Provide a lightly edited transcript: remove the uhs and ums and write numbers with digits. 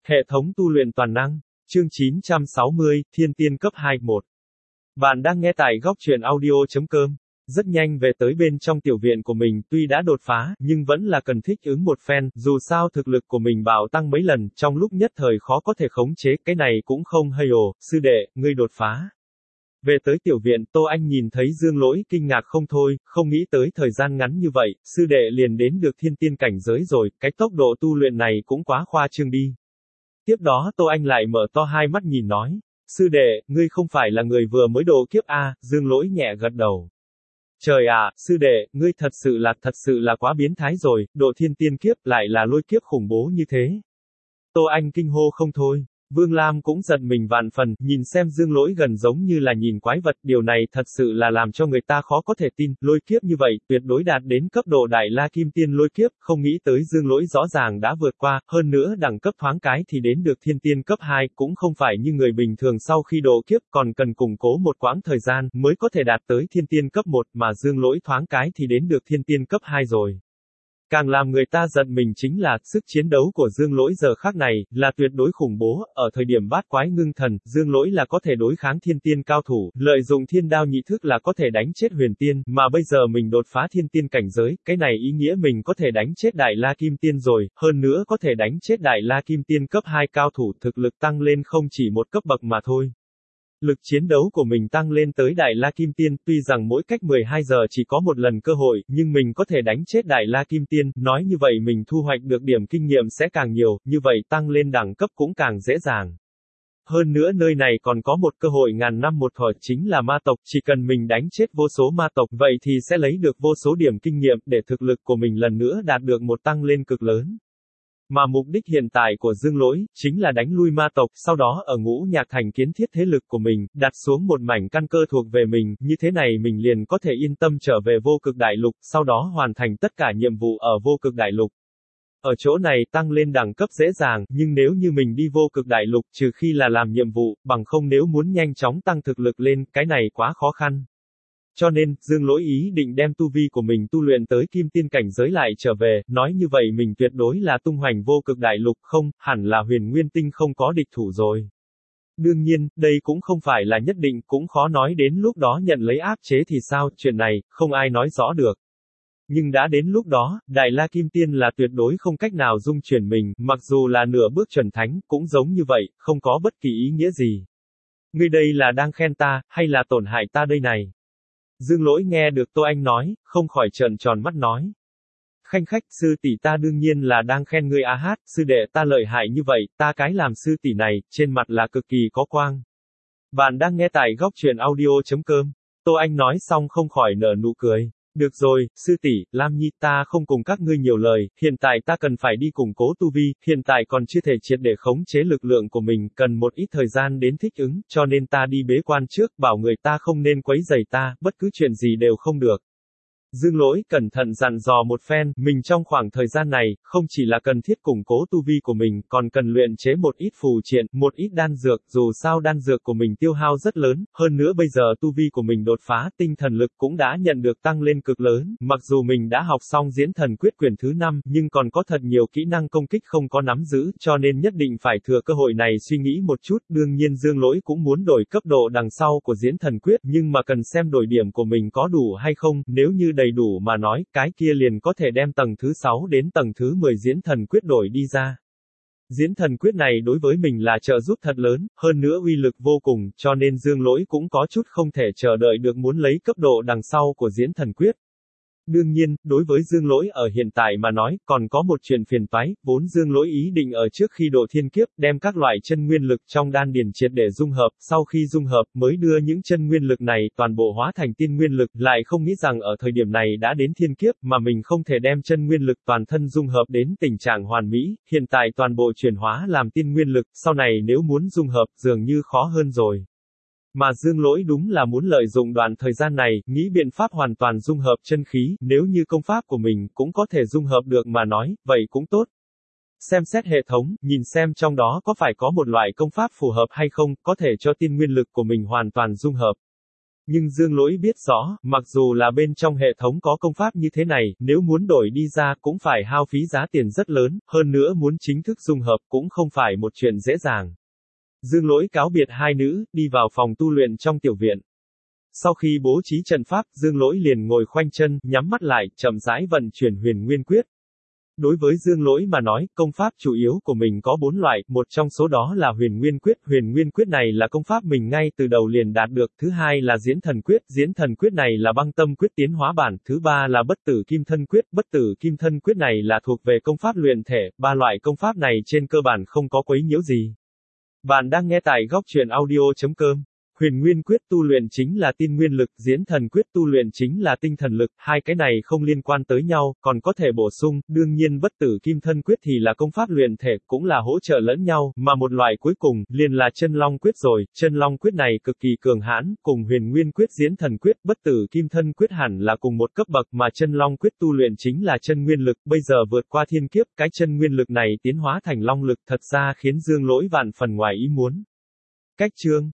Hệ thống tu luyện toàn năng. Chương 960, Thiên Tiên cấp 2-1. Bạn đang nghe tại góc truyện audio.com. Rất nhanh về tới bên trong tiểu viện của mình, tuy đã đột phá, nhưng vẫn là cần thích ứng một phen, dù sao thực lực của mình bạo tăng mấy lần, trong lúc nhất thời khó có thể khống chế, cái này cũng không hay ồ, sư đệ, ngươi đột phá. Về tới tiểu viện, Tô Anh nhìn thấy Dương Lỗi kinh ngạc không thôi, không nghĩ tới thời gian ngắn như vậy, sư đệ liền đến được thiên tiên cảnh giới rồi, cái tốc độ tu luyện này cũng quá khoa trương đi. Tiếp đó Tô Anh lại mở to hai mắt nhìn nói, sư đệ, ngươi không phải là người vừa mới độ kiếp a? Dương Lỗi nhẹ gật đầu. Trời ạ, sư đệ, ngươi thật sự là quá biến thái rồi, độ thiên tiên kiếp lại là lôi kiếp khủng bố như thế. Tô Anh kinh hô không thôi. Vương Lam cũng giật mình vạn phần, nhìn xem Dương Lỗi gần giống như là nhìn quái vật, điều này thật sự là làm cho người ta khó có thể tin, lôi kiếp như vậy, tuyệt đối đạt đến cấp độ Đại La Kim Tiên lôi kiếp, không nghĩ tới Dương Lỗi rõ ràng đã vượt qua, hơn nữa đẳng cấp thoáng cái thì đến được thiên tiên cấp 2, cũng không phải như người bình thường sau khi độ kiếp, còn cần củng cố một quãng thời gian, mới có thể đạt tới thiên tiên cấp 1, mà Dương Lỗi thoáng cái thì đến được thiên tiên cấp 2 rồi. Càng làm người ta giận mình chính là, sức chiến đấu của Dương Lỗi giờ khắc này, là tuyệt đối khủng bố, ở thời điểm bát quái ngưng thần, Dương Lỗi là có thể đối kháng thiên tiên cao thủ, lợi dụng thiên đao nhị thức là có thể đánh chết huyền tiên, mà bây giờ mình đột phá thiên tiên cảnh giới, cái này ý nghĩa mình có thể đánh chết Đại La Kim Tiên rồi, hơn nữa có thể đánh chết Đại La Kim Tiên cấp 2 cao thủ, thực lực tăng lên không chỉ một cấp bậc mà thôi. Lực chiến đấu của mình tăng lên tới Đại La Kim Tiên, tuy rằng mỗi cách 12 giờ chỉ có một lần cơ hội, nhưng mình có thể đánh chết Đại La Kim Tiên, nói như vậy mình thu hoạch được điểm kinh nghiệm sẽ càng nhiều, như vậy tăng lên đẳng cấp cũng càng dễ dàng. Hơn nữa nơi này còn có một cơ hội ngàn năm một thở chính là ma tộc, chỉ cần mình đánh chết vô số ma tộc, vậy thì sẽ lấy được vô số điểm kinh nghiệm, để thực lực của mình lần nữa đạt được một tăng lên cực lớn. Mà mục đích hiện tại của Dương Lỗi, chính là đánh lui ma tộc, sau đó ở Ngũ Nhạc Thành kiến thiết thế lực của mình, đặt xuống một mảnh căn cơ thuộc về mình, như thế này mình liền có thể yên tâm trở về Vô Cực Đại Lục, sau đó hoàn thành tất cả nhiệm vụ ở Vô Cực Đại Lục. Ở chỗ này tăng lên đẳng cấp dễ dàng, nhưng nếu như mình đi Vô Cực Đại Lục, trừ khi là làm nhiệm vụ, bằng không nếu muốn nhanh chóng tăng thực lực lên, cái này quá khó khăn. Cho nên, Dương Lỗi ý định đem tu vi của mình tu luyện tới kim tiên cảnh giới lại trở về, nói như vậy mình tuyệt đối là tung hoành Vô Cực Đại Lục, không, hẳn là Huyền Nguyên Tinh không có địch thủ rồi. Đương nhiên, đây cũng không phải là nhất định, cũng khó nói đến lúc đó nhận lấy áp chế thì sao, chuyện này, không ai nói rõ được. Nhưng đã đến lúc đó, Đại La Kim Tiên là tuyệt đối không cách nào dung chuyển mình, mặc dù là nửa bước chuẩn thánh, cũng giống như vậy, không có bất kỳ ý nghĩa gì. Ngươi đây là đang khen ta, hay là tổn hại ta đây này? Dương Lỗi nghe được Tô Anh nói, không khỏi trợn tròn mắt nói. Khanh khách, sư tỷ ta đương nhiên là đang khen ngươi hát, sư đệ ta lợi hại như vậy, ta cái làm sư tỷ này, trên mặt là cực kỳ có quang. Bạn đang nghe tại góc truyện audio.com. Tô Anh nói xong không khỏi nở nụ cười. Được rồi, sư tỷ, Lam Nhi, ta không cùng các ngươi nhiều lời, hiện tại ta cần phải đi củng cố tu vi, hiện tại còn chưa thể triệt để khống chế lực lượng của mình, cần một ít thời gian đến thích ứng, cho nên ta đi bế quan trước, bảo người ta không nên quấy rầy ta, bất cứ chuyện gì đều không được. Dương Lỗi cẩn thận dặn dò một phen, mình trong khoảng thời gian này, không chỉ là cần thiết củng cố tu vi của mình, còn cần luyện chế một ít phù triện, một ít đan dược, dù sao đan dược của mình tiêu hao rất lớn, hơn nữa bây giờ tu vi của mình đột phá, tinh thần lực cũng đã nhận được tăng lên cực lớn, mặc dù mình đã học xong Diễn Thần Quyết quyển thứ 5, nhưng còn có thật nhiều kỹ năng công kích không có nắm giữ, cho nên nhất định phải thừa cơ hội này suy nghĩ một chút, đương nhiên Dương Lỗi cũng muốn đổi cấp độ đằng sau của Diễn Thần Quyết, nhưng mà cần xem đổi điểm của mình có đủ hay không, nếu như đầy đủ mà nói, cái kia liền có thể đem tầng thứ 6 đến tầng thứ 10 Diễn Thần Quyết đổi đi ra. Diễn Thần Quyết này đối với mình là trợ giúp thật lớn, hơn nữa uy lực vô cùng, cho nên Dương Lỗi cũng có chút không thể chờ đợi được muốn lấy cấp độ đằng sau của Diễn Thần Quyết. Đương nhiên, đối với Dương Lỗi ở hiện tại mà nói, còn có một chuyện phiền toái, vốn Dương Lỗi ý định ở trước khi độ thiên kiếp, đem các loại chân nguyên lực trong đan điền triệt để dung hợp, sau khi dung hợp, mới đưa những chân nguyên lực này toàn bộ hóa thành tiên nguyên lực, lại không nghĩ rằng ở thời điểm này đã đến thiên kiếp, mà mình không thể đem chân nguyên lực toàn thân dung hợp đến tình trạng hoàn mỹ, hiện tại toàn bộ chuyển hóa làm tiên nguyên lực, sau này nếu muốn dung hợp, dường như khó hơn rồi. Mà Dương Lỗi đúng là muốn lợi dụng đoạn thời gian này, nghĩ biện pháp hoàn toàn dung hợp chân khí, nếu như công pháp của mình cũng có thể dung hợp được mà nói, vậy cũng tốt. Xem xét hệ thống, nhìn xem trong đó có phải có một loại công pháp phù hợp hay không, có thể cho tiên nguyên lực của mình hoàn toàn dung hợp. Nhưng Dương Lỗi biết rõ, mặc dù là bên trong hệ thống có công pháp như thế này, nếu muốn đổi đi ra cũng phải hao phí giá tiền rất lớn, hơn nữa muốn chính thức dung hợp cũng không phải một chuyện dễ dàng. Dương Lỗi cáo biệt hai nữ, đi vào phòng tu luyện trong tiểu viện. Sau khi bố trí trận pháp, Dương Lỗi liền ngồi khoanh chân, nhắm mắt lại, chậm rãi vận chuyển Huyền Nguyên Quyết. Đối với Dương Lỗi mà nói, công pháp chủ yếu của mình có 4 loại, một trong số đó là Huyền Nguyên Quyết. Huyền Nguyên Quyết này là công pháp mình ngay từ đầu liền đạt được, thứ hai là Diễn Thần Quyết, Diễn Thần Quyết này là Băng Tâm Quyết tiến hóa bản, thứ ba là Bất Tử Kim Thân Quyết, Bất Tử Kim Thân Quyết này là thuộc về công pháp luyện thể, ba loại công pháp này trên cơ bản không có quấy nhiễu gì. Bạn đang nghe tại góc truyện audio.com. Huyền Nguyên Quyết tu luyện chính là tiên nguyên lực, Diễn Thần Quyết tu luyện chính là tinh thần lực, hai cái này không liên quan tới nhau, còn có thể bổ sung, đương nhiên Bất Tử Kim Thân Quyết thì là công pháp luyện thể, cũng là hỗ trợ lẫn nhau, mà một loại cuối cùng, liền là Chân Long Quyết rồi, Chân Long Quyết này cực kỳ cường hãn, cùng Huyền Nguyên Quyết Diễn Thần Quyết, Bất Tử Kim Thân Quyết hẳn là cùng một cấp bậc, mà Chân Long Quyết tu luyện chính là chân nguyên lực, bây giờ vượt qua thiên kiếp, cái chân nguyên lực này tiến hóa thành long lực, thật ra khiến Dương Lỗi vạn phần ngoài ý muốn. Cách chương